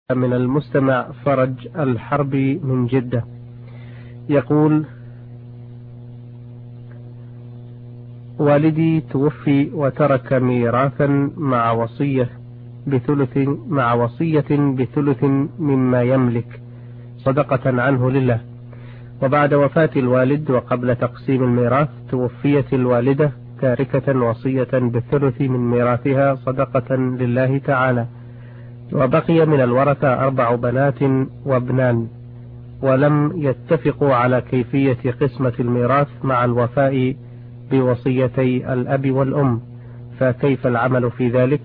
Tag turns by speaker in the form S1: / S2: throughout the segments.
S1: من المستمع فرج الحربي من جدة يقول: والدي توفي وترك ميراثا مع وصية بثلث مما يملك صدقة عنه لله. وبعد وفاة الوالد وقبل تقسيم الميراث توفيت الوالدة تاركة وصية بالثلث من ميراثها صدقة لله تعالى، وبقي من الورثة 4 بنات وابنان، ولم يتفقوا على كيفية قسمة الميراث مع الوفاء بوصيتي الأب والأم، فكيف العمل في ذلك؟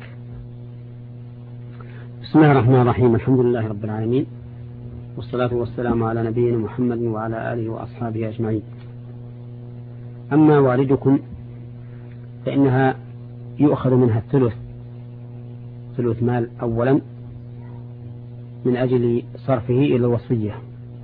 S2: بسم الله الرحمن الرحيم. الحمد لله رب العالمين، والصلاة والسلام على نبينا محمد وعلى آله وأصحابه أجمعين. أما والدكم فإنها يؤخذ منها ثلث مال أولا من أجل صرفه إلى الوصية،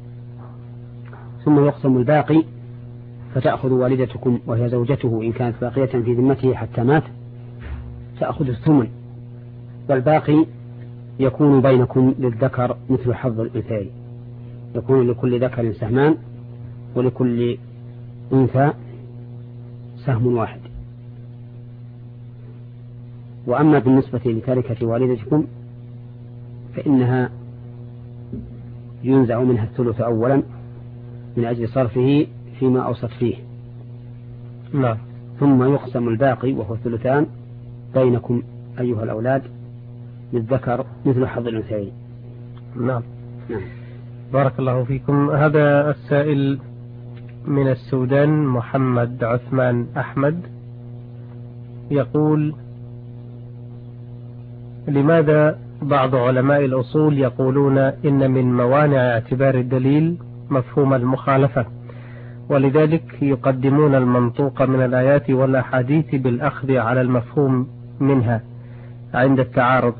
S2: ثم يقسم الباقي، فتأخذ والدتكم وهي زوجته إن كانت باقية في ذمته حتى مات تأخذ الثمن، والباقي يكون بينكم للذكر مثل حظ الأنثيين، يكون لكل ذكر سهمان ولكل أنثى سهم واحد. وأما بالنسبة لتركة والدتكم فإنها ينزع منها الثلث أولا من أجل صرفه فيما أوصت فيه،
S1: نعم.
S2: ثم يقسم الباقي وهو الثلثان بينكم أيها الأولاد للذكر مثل حظ الأنثيين.
S1: نعم. بارك الله فيكم. هذا السائل من السودان محمد عثمان أحمد يقول: لماذا بعض علماء الأصول يقولون إن من موانع اعتبار الدليل مفهوم المخالفة، ولذلك يقدمون المنطوق من الآيات والأحاديث بالأخذ على المفهوم منها عند التعارض؟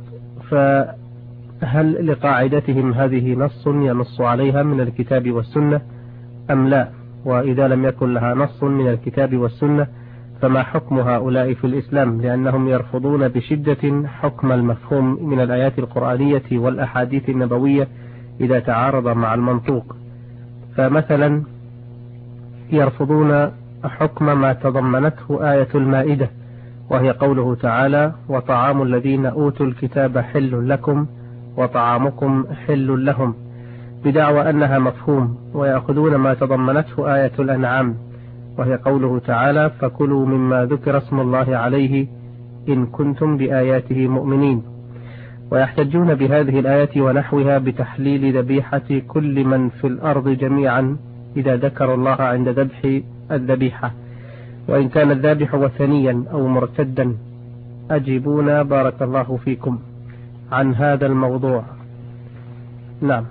S1: فهل لقاعدتهم هذه نص ينص عليها من الكتاب والسنة أم لا؟ وإذا لم يكن لها نص من الكتاب والسنة فما حكم هؤلاء في الإسلام؟ لأنهم يرفضون بشدة حكم المفهوم من الآيات القرآنية والأحاديث النبوية إذا تعارض مع المنطوق. فمثلا يرفضون حكم ما تضمنته آية المائدة، وهي قوله تعالى: وطعام الذين أوتوا الكتاب حل لكم وطعامكم حل لهم، بدعوى أنها مفهوم. ويأخذون ما تضمنته آية الأنعام، وهي قوله تعالى: فكلوا مما ذكر اسم الله عليه إن كنتم بآياته مؤمنين. ويحتجون بهذه الآية ونحوها بتحليل ذبيحة كل من في الأرض جميعا إذا ذكر الله عند ذبح الذبيحة، وإن كان الذابح وثنيا أو مرتدا. أجيبونا بارك الله فيكم عن هذا الموضوع. نعم.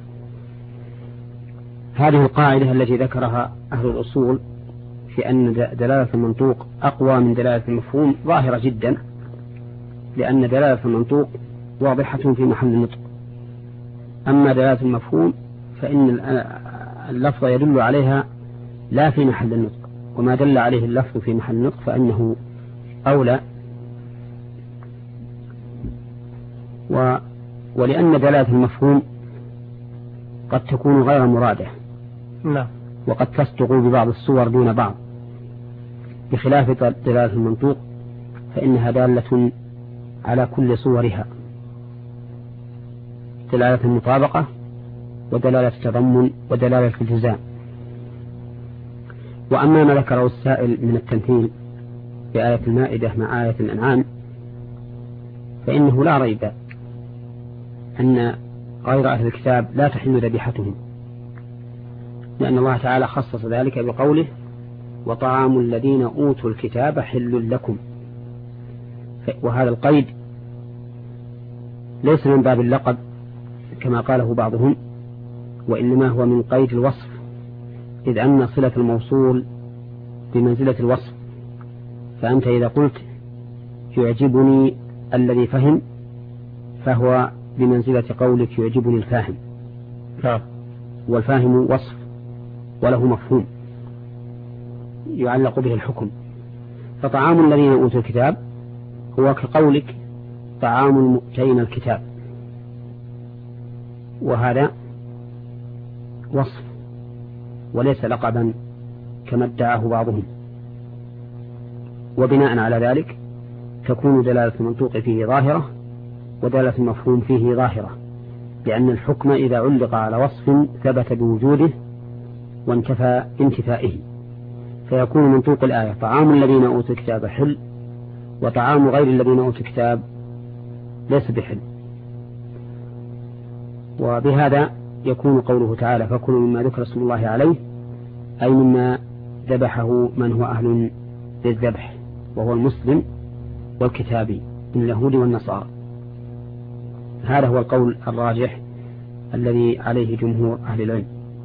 S2: هذه القاعدة التي ذكرها أهل الأصول في أن دلالة المنطوق أقوى من دلالة المفهوم ظاهرة جدا، لأن دلالة المنطوق واضحة في محل النطق، أما دلالة المفهوم فإن اللفظ يدل عليها لا في محل النطق، وما دل عليه اللفظ في محل النطق فإنه أولى. ولأن دلالة المفهوم قد تكون غير مرادة،
S1: نعم،
S2: وقد تصدق ببعض الصور دون بعض، بخلاف دلالة المنطوق فإنها دالة على كل صورها، دلالة المطابقة ودلالة التضمن ودلالة الالتزام. وأما ما ذكره السائل من التمثيل بآية المائدة مع آية الأنعام فإنه لا ريب أن غير أهل الكتاب لا تحل ذبيحتهم، لأن الله تعالى خصص ذلك بقوله: وطعام الذين أوتوا الكتاب حل لكم. وهذا القيد ليس من باب اللقب كما قاله بعضهم، وإنما هو من قيد الوصف، إذ أن صلة الموصول بمنزلة الوصف. فأنت إذا قلت يعجبني الذي فهم فهو بمنزلة قولك يعجبني الفاهم، والفاهم وصف وله مفهوم يعلق به الحكم. فطعام الذين أوتوا الكتاب هو كقولك طعام المؤتين الكتاب، وهذا وصف وليس لقبا كما ادعاه بعضهم. وبناء على ذلك تكون دلالة المنطوق فيه ظاهرة ودلالة المفهوم فيه ظاهرة، لأن الحكم إذا علق على وصف ثبت بوجوده وانتفى انتفائه، فيكون منطوق الآية طعام الذين أوتوا الكتاب حل وطعام غير الذين أوتوا الكتاب ليس بحل. وبهذا يكون قوله تعالى فكلوا مما ذكر اسم الله عليه أي مما ذبحه من هو أهل للذبح وهو المسلم والكتابي من اليهود والنصارى. هذا هو القول الراجح الذي عليه جمهور أهل العلم.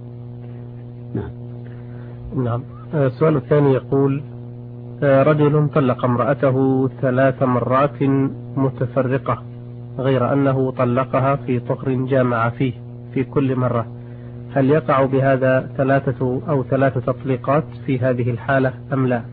S1: نعم. السؤال الثاني يقول رجل طلق امرأته 3 مرات متفرقة غير أنه طلقها في طهر جامع فيه في كل مرة، هل يقع بهذا 3 تطليقات في هذه الحالة أم لا؟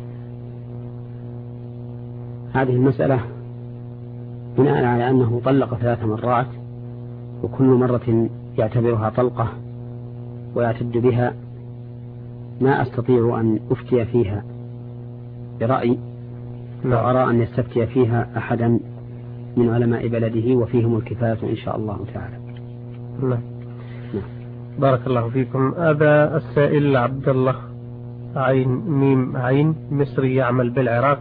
S2: هذه المسألة بناء على أنه طلق 3 مرات وكل مرة يعتبرها طلقة ويعتد بها، ما أستطيع أن أفتي فيها برأي، وأرى أن يستفتي فيها أحدا من علماء بلده وفيهم الكفاية إن شاء الله تعالى.
S1: نعم. بارك الله فيكم. هذا السائل عبد الله عين ميم عين مصري يعمل بالعراق،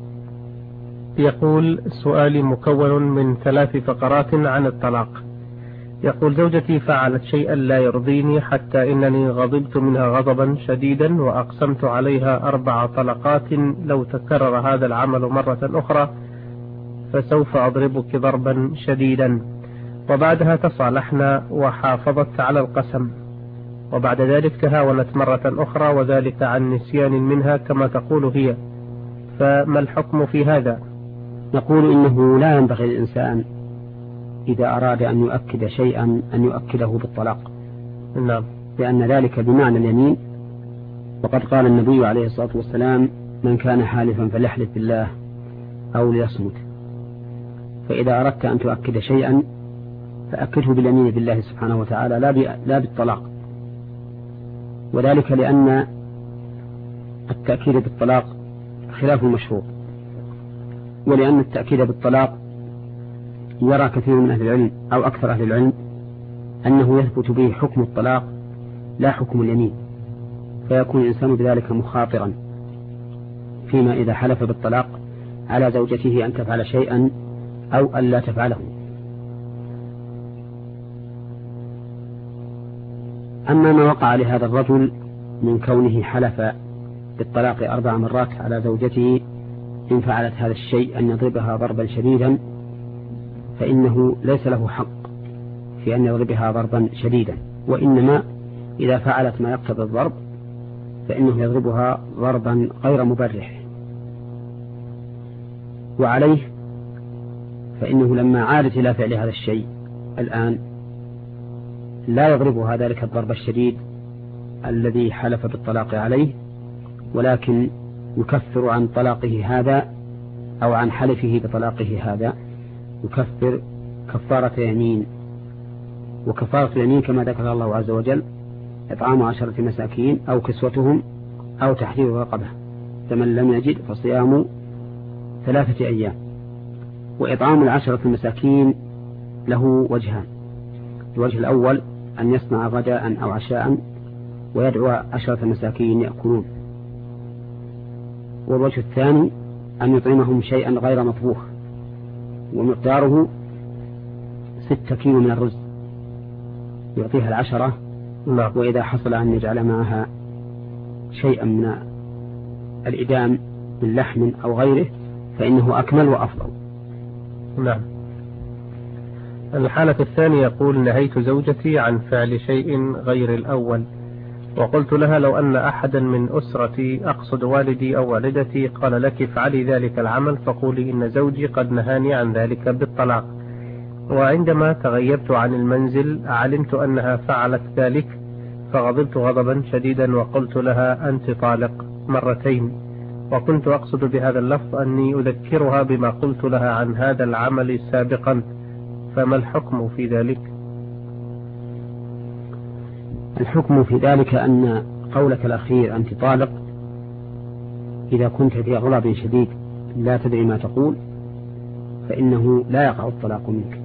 S1: يقول سؤالي مكون من 3 فقرات عن الطلاق. يقول زوجتي فعلت شيئا لا يرضيني حتى إنني غضبت منها غضبا شديدا وأقسمت عليها 4 طلقات لو تكرر هذا العمل مرة أخرى فسوف أضربك ضربا شديدا، وبعدها تصالحنا وحافظت على القسم، وبعد ذلك تهاونت مرة أخرى وذلك عن نسيان منها كما تقول هي، فما الحكم في هذا؟
S2: نقول إنه لا ينبغي للإنسان إذا أراد أن يؤكد شيئا أن يؤكده بالطلاق.
S1: نعم.
S2: لأن ذلك بمعنى اليمين، وقد قال النبي عليه الصلاة والسلام من كان حالفا فليحلف بالله أو ليصمت. فإذا أردت أن تؤكد شيئا فأكده باليمين بالله سبحانه وتعالى لا بالطلاق، وذلك لأن التأكيد بالطلاق خلاف المشروع، ولأن التأكيد بالطلاق يرى كثير من أهل العلم أو أكثر أهل العلم أنه يثبت به حكم الطلاق لا حكم اليمين، فيكون الإنسان بذلك مخاطرا فيما إذا حلف بالطلاق على زوجته أن تفعل شيئا أو أن لا تفعله. أما ما وقع لهذا الرجل من كونه حلف بالطلاق 4 مرات على زوجته إن فعلت هذا الشيء أن يضربها ضربا شديدا، فإنه ليس له حق في أن يضربها ضربا شديدا، وإنما إذا فعلت ما يقتضي الضرب فإنه يضربها ضربا غير مبرح. وعليه فإنه لما عادت إلى فعل هذا الشيء الآن لا يضربها ذلك الضرب الشديد الذي حلف بالطلاق عليه، ولكن يكفر عن طلاقه هذا أو عن حلفه بطلاقه هذا، يكفر كفارة يمين. وكفارة اليمين كما ذكر الله عز وجل إطعام 10 مساكين أو كسوتهم أو تحرير رقبة، فمن لم يجد فصيام 3 أيام. وإطعام 10 مساكين له وجهان: الوجه الأول أن يصنع غداء أو عشاء ويدعو 10 مساكين يأكلون، والوجه الثاني أن يطعمهم شيئا غير مطبوخ ومقداره 6 كيلو من الرز يعطيها 10. وإذا حصل أن يجعل معها شيئا من الإدام من لحم أو غيره فإنه أكمل وأفضل.
S1: نعم. الحالة الثانية يقول نهيت زوجتي عن فعل شيء غير الأول، وقلت لها لو أن أحدا من أسرتي أقصد والدي أو والدتي قال لك افعلي ذلك العمل فقولي إن زوجي قد نهاني عن ذلك بالطلاق، وعندما تغيبت عن المنزل علمت أنها فعلت ذلك فغضبت غضبا شديدا وقلت لها أنت طالق 2 وكنت أقصد بهذا اللفظ أني أذكرها بما قلت لها عن هذا العمل سابقا، فما الحكم في ذلك؟
S2: الحكم في ذلك أن قولك الأخير أنت طالق إذا كنت في غضب شديد لا تدري ما تقول فإنه لا يقع الطلاق منك.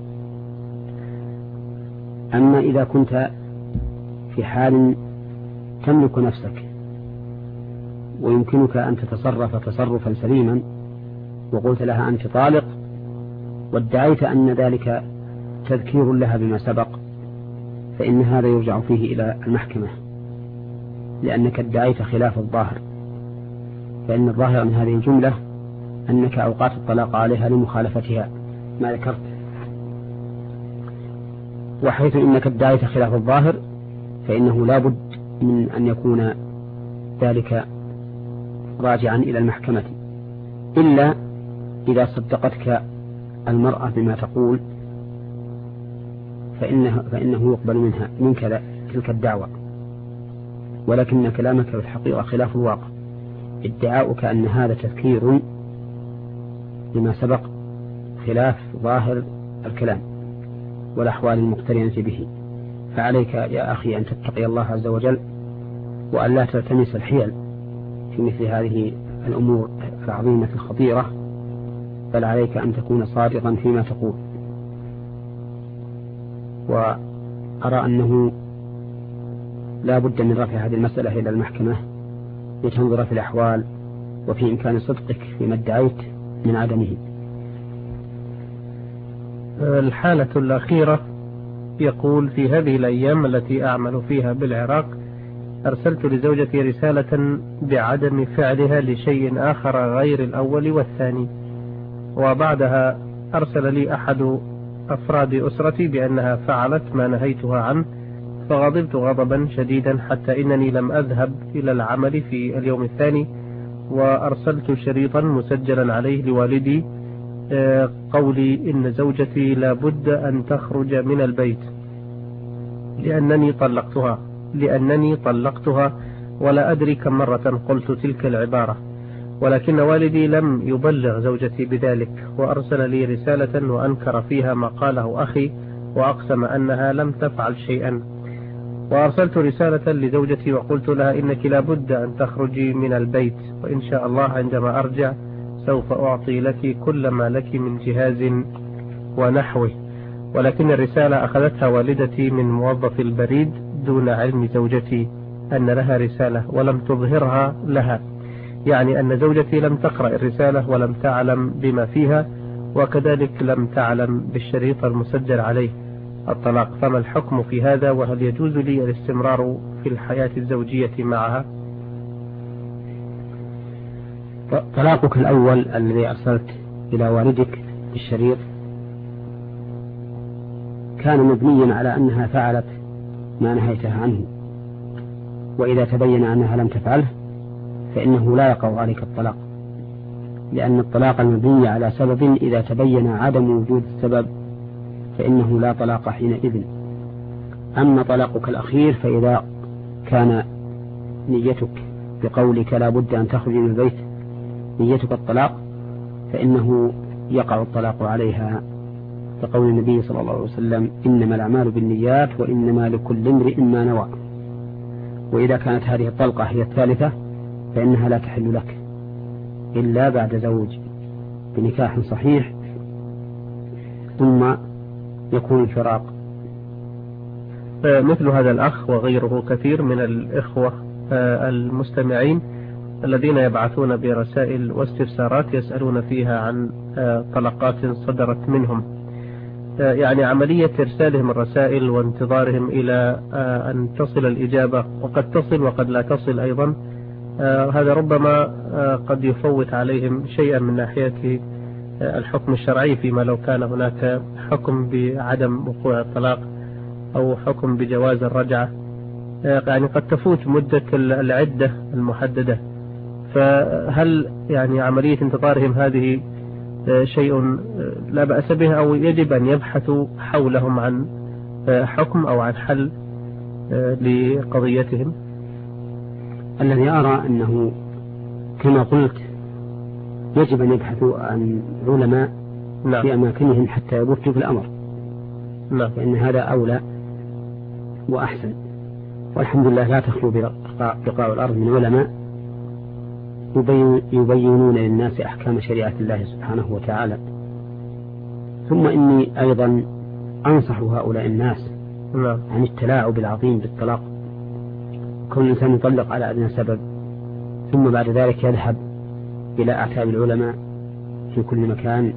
S2: أما إذا كنت في حال تملك نفسك ويمكنك أن تتصرف تصرفا سليما وقلت لها أنت طالق وادعيت أن ذلك تذكير لها بما سبق فإن هذا يرجع فيه إلى المحكمة لأنك ادعيت خلاف الظاهر، فإن الظاهر من هذه الجملة أنك أوقعت الطلاق عليها لمخالفتها ما ذكرت، وحيث إنك ادعيت خلاف الظاهر فإنه لا بد من أن يكون ذلك راجعا إلى المحكمة، إلا إذا صدقتك المرأة بما تقول فإنه يقبل منك تلك الدعوة، ولكن كلامك في الحقيقة خلاف الواقع. ادعاؤك أن هذا تذكير لما سبق خلاف ظاهر الكلام والأحوال المقترنة به، فعليك يا أخي أن تتقي الله عز وجل وأن لا تلتمس الحيل في مثل هذه الأمور العظيمة الخطيرة، بل عليك أن تكون صادقا فيما تقول. وأرى أنه لا بد من رفع هذه المسألة إلى المحكمة لتنظر في الأحوال وفي إمكان صدقك فيما ادعيت من عدمه.
S1: الحالة الأخيرة يقول: في هذه الأيام التي أعمل فيها بالعراق أرسلت لزوجتي رسالة بعدم فعلها لشيء آخر غير الأول والثاني، وبعدها أرسل لي أحد أفراد أسرتي بأنها فعلت ما نهيتها عنه، فغضبت غضبا شديدا حتى إنني لم أذهب إلى العمل في اليوم الثاني، وأرسلت شريطا مسجلا عليه لوالدي قولي إن زوجتي لا بد أن تخرج من البيت لأنني طلقتها ولا أدري كم مرة قلت تلك العبارة، ولكن والدي لم يبلغ زوجتي بذلك، وأرسل لي رسالة وأنكر فيها ما قاله أخي وأقسم أنها لم تفعل شيئا. وأرسلت رسالة لزوجتي وقلت لها إنك لا بد أن تخرجي من البيت، وإن شاء الله عندما أرجع سوف أعطي لك كل ما لك من جهاز ونحوه، ولكن الرسالة أخذتها والدتي من موظف البريد دون علم زوجتي أن لها رسالة ولم تظهرها لها، يعني أن زوجتي لم تقرأ الرسالة ولم تعلم بما فيها، وكذلك لم تعلم بالشريط المسجل عليه الطلاق. فما الحكم في هذا، وهل يجوز لي الاستمرار في الحياة الزوجية معها؟
S2: طلاقك الأول الذي أرسلت إلى والدك بالشريط كان مبنيا على أنها فعلت ما نهيتها عنه، وإذا تبين أنها لم تفعله فإنه لا يقع عليك الطلاق، لأن الطلاق المبني على سبب إذا تبين عدم وجود السبب فإنه لا طلاق حينئذ. أما طلاقك الأخير فإذا كان نيتك بقولك لا بد أن تخرج من البيت نيتك الطلاق فإنه يقع الطلاق عليها، كقول النبي صلى الله عليه وسلم: إنما الأعمال بالنيات وإنما لكل امرئ ما نوى. وإذا كانت هذه الطلقة هي الثالثة فإنها لا تحل لك إلا بعد زوج بنكاح صحيح ثم يكون الفراق.
S1: مثل هذا الأخ وغيره كثير من الإخوة المستمعين الذين يبعثون برسائل واستفسارات يسألون فيها عن طلقات صدرت منهم، يعني عملية إرسالهم الرسائل وانتظارهم إلى أن تصل الإجابة، وقد تصل وقد لا تصل أيضا، هذا ربما قد يفوت عليهم شيئا من ناحية الحكم الشرعي، فيما لو كان هناك حكم بعدم وقوع الطلاق أو حكم بجواز الرجعة، يعني قد تفوت مدة العدة المحددة. فهل يعني عملية انتظارهم هذه شيء لا بأس به، أو يجب أن يبحثوا حولهم عن حكم أو عن حل لقضيتهم؟
S2: الذي أرى أنه كما قلت يجب أن يبحثوا عن علماء في أماكنهم حتى يبثوا في الأمر، فإن هذا أولى وأحسن. والحمد لله لا تخلو بقاع الأرض من علماء يبينون للناس أحكام شريعة الله سبحانه وتعالى. ثم إني أيضا أنصح هؤلاء الناس عن التلاعب العظيم بالطلاق. كل إنسان يطلق على أدنى سبب ثم بعد ذلك يذهب إلى أعتاب العلماء في كل مكان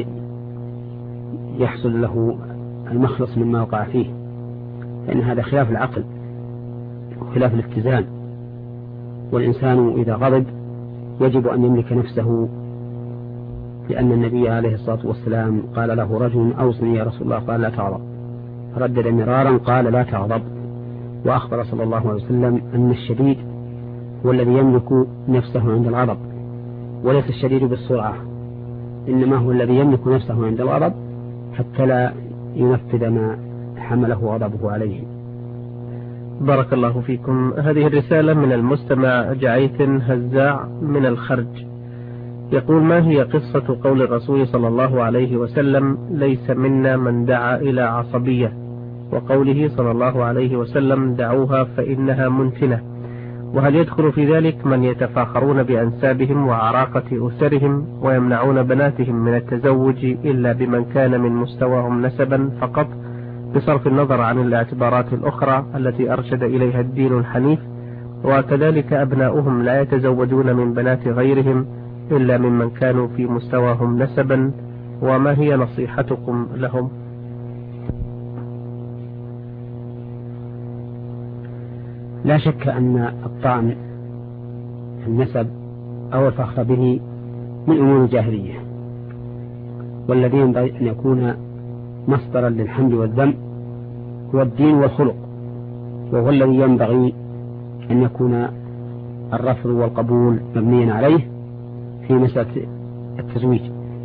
S2: ليحصل له المخلص مما وقع فيه، فإن هذا خلاف العقل وخلاف الاتزان. والإنسان إذا غضب يجب أن يملك نفسه، لأن النبي عليه الصلاة والسلام قال له رجل أوصني يا رسول الله، قال لا تغضب، ردد مرارا قال لا تغضب. وأخبر صلى الله عليه وسلم أن الشديد هو الذي يملك نفسه عند الغضب، وليس الشديد بالسرعة، إنما هو الذي يملك نفسه عند الغضب حتى لا ينفذ ما حمله غضبه عليه.
S1: بارك الله فيكم. هذه الرسالة من المستمع جعيث هزاع من الخرج، يقول: ما هي قصة قول الرسول صلى الله عليه وسلم: ليس منا من دعا إلى عصبية، وقوله صلى الله عليه وسلم: دعوها فإنها منتنة؟ وهل يدخل في ذلك من يتفاخرون بأنسابهم وعراقة أسرهم ويمنعون بناتهم من التزوج إلا بمن كان من مستواهم نسبا فقط، بصرف النظر عن الاعتبارات الأخرى التي أرشد إليها الدين الحنيف؟ وكذلك أبناؤهم لا يتزوجون من بنات غيرهم إلا ممن كانوا في مستواهم نسبا، وما هي نصيحتكم لهم؟
S2: لا شك أن الطعن في النسب أو الفخر به من أمور الجاهلية، والذي ينبغي أن يكون مصدرا للحمد والذم هو الدين والخلق، وهو الذي ينبغي أن يكون الرفض والقبول مبنيا عليه في مسألة التزويج.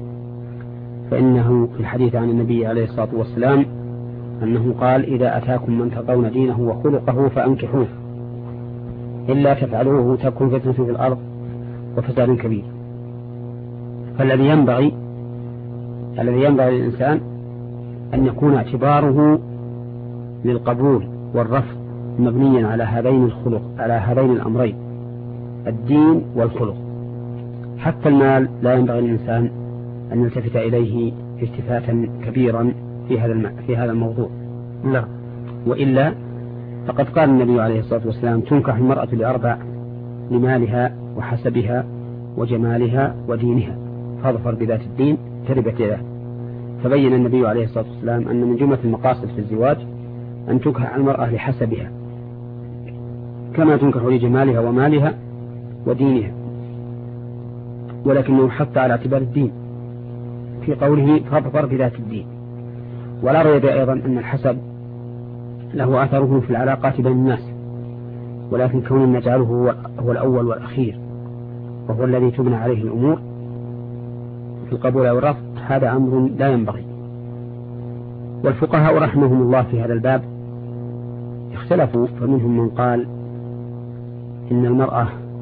S2: فإنه في الحديث عن النبي عليه الصلاة والسلام أنه قال: إذا أتاكم من ترضون دينه وخلقه فأنكحوه، إلا تفعلوه تكن فتنة في الأرض وفساد كبير. فالذي ينبغي للإنسان أن يكون اعتباره للقبول والرفض مبنيا على هذين الأمرين، الدين والخلق. حتى المال لا ينبغي للإنسان أن يلتفت إليه التفاتا كبيرا في هذا الموضوع.
S1: نعم.
S2: وإلا فقد قال النبي عليه الصلاة والسلام: تنكح المرأة لأربع: لمالها وحسبها وجمالها ودينها، فاظفر بذات الدين تربت يداه. فبين النبي عليه الصلاة والسلام أن من جملة المقاصد في الزواج أن تنكح المرأة لحسبها كما تنكح لجمالها ومالها ودينها، ولكنه حتى على اعتبار الدين في قوله فاظفر بذات الدين. ولا ريب أيضا أن الحسب له أثره في العلاقات بين الناس، ولكن كون نجعله هو الأول والأخير وهو الذي تبنى عليه الأمور في القبول أو الرفض هذا أمر لا ينبغي. والفقهاء رحمهم الله في هذا الباب اختلفوا، فمنهم من قال إن المرأة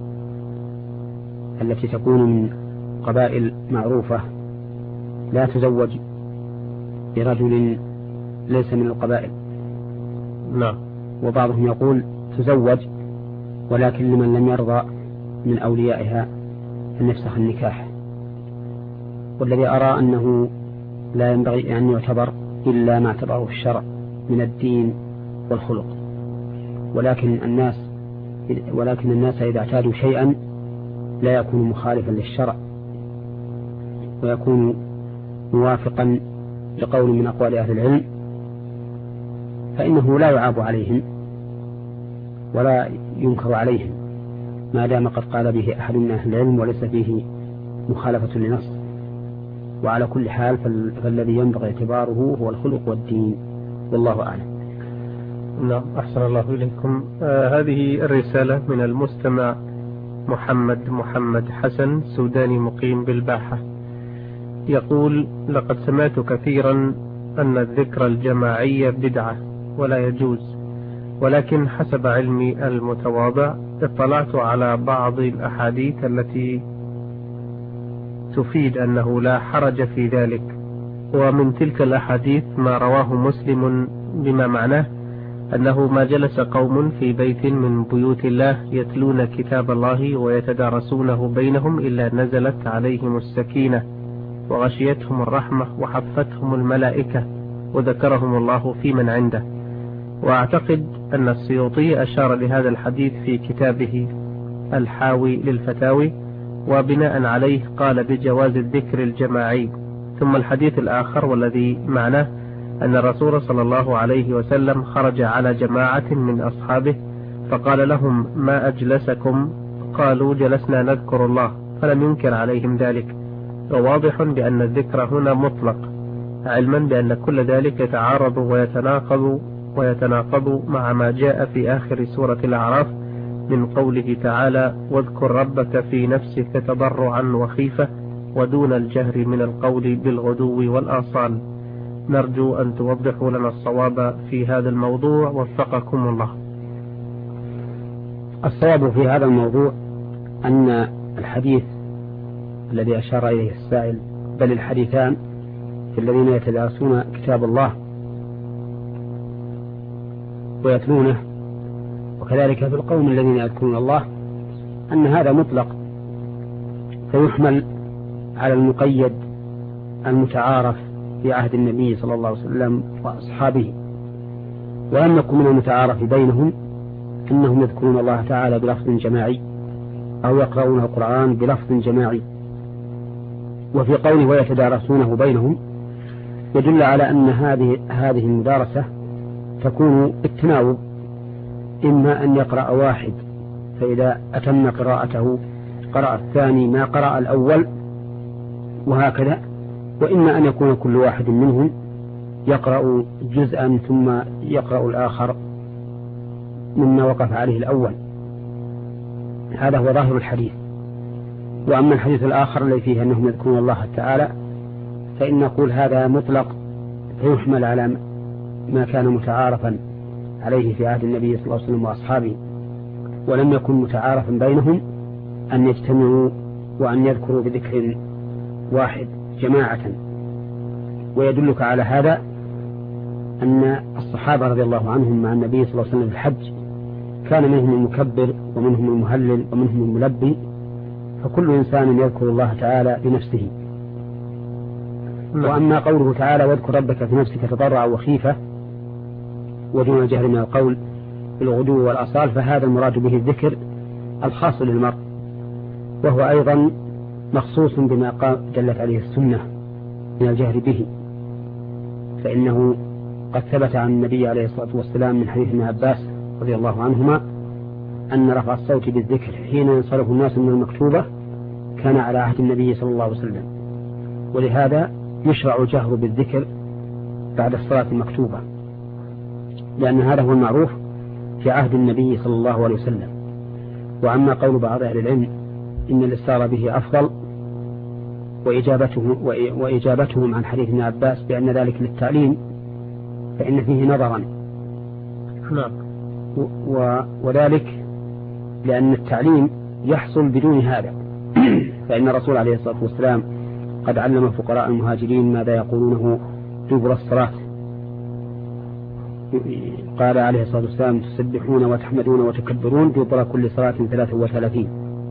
S2: التي تكون من قبائل معروفة لا تزوج برجل ليس من القبائل.
S1: نعم.
S2: وبعضهم يقول تزوج ولكن لمن لم يرضى من أوليائها أن يفسخ النكاح. والذي أرى أنه لا ينبغي أن يعتبر إلا ما اعتبره الشرع من الدين والخلق، ولكن الناس إذا اعتادوا شيئا لا يكون مخالفا للشرع ويكون موافقا لقول من أقوال أهل العلم، فإنه لا يعاب عليهم ولا ينكر عليهم ما دام قد قال به أحد من أهل العلم وليس فيه مخالفة لنص. وعلى كل حال فالذي ينبغي اعتباره هو الخلق والدين، والله أعلم.
S1: نعم. أحسن الله إليكم. هذه الرسالة من المستمع محمد حسن، سوداني مقيم بالباحة، يقول: لقد سمعت كثيرا أن الذكر الجماعي بدعة ولا يجوز، ولكن حسب علمي المتواضع اطلعت على بعض الأحاديث التي تفيد أنه لا حرج في ذلك، ومن تلك الأحاديث ما رواه مسلم بما معناه: أنه ما جلس قوم في بيت من بيوت الله يتلون كتاب الله ويتدارسونه بينهم إلا نزلت عليهم السكينة وغشيتهم الرحمة وحفتهم الملائكة وذكرهم الله في من عنده. وأعتقد أن السيوطي أشار لهذا الحديث في كتابه الحاوي للفتاوي، وبناء عليه قال بجواز الذكر الجماعي. ثم الحديث الآخر والذي معناه أن الرسول صلى الله عليه وسلم خرج على جماعة من أصحابه فقال لهم ما أجلسكم؟ قالوا جلسنا نذكر الله، فلم ينكر عليهم ذلك. وواضح بأن الذكر هنا مطلق، علما بأن كل ذلك يتعارض ويتناقض مع ما جاء في آخر سورة الأعراف من قوله تعالى واذكر ربك في نفسك تضرعا وخيفة ودون الجهر من القول بالغدو والآصال. نرجو أن توضحوا لنا الصواب في هذا الموضوع وفقكم الله.
S2: الصواب في هذا الموضوع أن الحديث الذي أشار إليه السائل، بل الحديثان في الذين يتدارسون كتاب الله ويتلونه، وكذلك في القوم الذين يذكرون الله، أن هذا مطلق فيحمل على المقيد المتعارف في عهد النبي صلى الله عليه وسلم وأصحابه. ولم يكن من المتعارف بينهم أنهم يذكرون الله تعالى بلفظ جماعي أو يقرؤون القرآن بلفظ جماعي. وفي قوله ويتدارسونه بينهم يدل على أن هذه المدارسة تكون بالتناوب، إما أن يقرأ واحد فإذا أتم قراءته قرأ الثاني ما قرأ الأول وهكذا، وإما أن يكون كل واحد منهم يقرأ جزءا ثم يقرأ الآخر مما وقف عليه الأول. هذا هو ظاهر الحديث. وأما الحديث الآخر الذي فيه أنهم يذكرون الله تعالى فإن نقول هذا مطلق فيحمل على ما كان متعارفا عليه في عهد النبي صلى الله عليه وسلم وأصحابه، ولم يكن متعارفا بينهم أن يجتمعوا وأن يذكروا بذكر واحد جماعة. ويدلك على هذا أن الصحابة رضي الله عنهم مع النبي صلى الله عليه وسلم في الحج كان منهم المكبر ومنهم المهلل ومنهم الملبي، فكل إنسان يذكر الله تعالى بنفسه. وأما قوله تعالى واذكر ربك في نفسك تضرعا وخيفة ودون الجهر من القول بالغدو والآصال، فهذا المراد به الذكر الخاص للمرء، وهو أيضا مخصوص بما دلت عليه السنة من الجهر به. فإنه قد ثبت عن النبي عليه الصلاة والسلام من حديث ابن عباس رضي الله عنهما أن رفع الصوت بالذكر حين ينصرف الناس من المكتوبة كان على عهد النبي صلى الله عليه وسلم، ولهذا يشرع الجهر بالذكر بعد الصلاة المكتوبة، لأن هذا هو المعروف في عهد النبي صلى الله عليه وسلم. وأما قول بعض أهل العلم إن الإسرار به أفضل وإجابتهم عن حديث ابن عباس بأن ذلك للتعليم فإن فيه نظرا، وذلك لأن التعليم يحصل بدون هذا. فإن الرسول عليه الصلاة والسلام قد علم فقراء المهاجرين ماذا يقولونه دبر الصلاة. قال عليه الصلاة والسلام تسبحون وتحمدون وتكبرون دبر كل صلاة 33.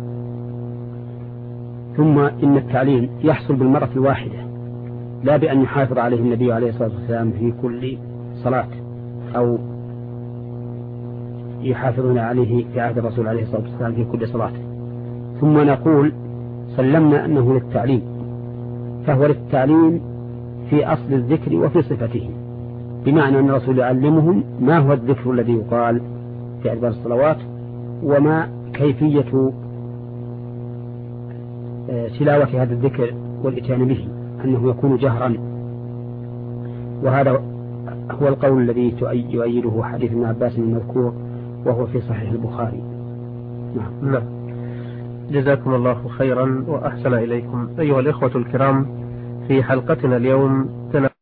S2: ثم إن التعليم يحصل بالمرة الواحدة، لا بأن يحافظ عليه النبي عليه الصلاة والسلام في كل صلاة أو يحافظون عليه في عهد الرسول عليه الصلاة والسلام في كل صلاة. ثم نقول سلمنا أنه للتعليم، فهو للتعليم في أصل الذكر وفي صفته، بمعنى أن الرسول يعلمهم ما هو الذكر الذي يقال في أدبار الصلوات وما كيفية تلاوة هذا الذكر والإتيان به، أنه يكون جهرا. وهذا هو القول الذي يؤيده حديث ابن عباس المذكور وهو في صحيح البخاري.
S1: نعم. جزاكم الله خيرا وأحسن إليكم. أيها الإخوة الكرام، في حلقتنا اليوم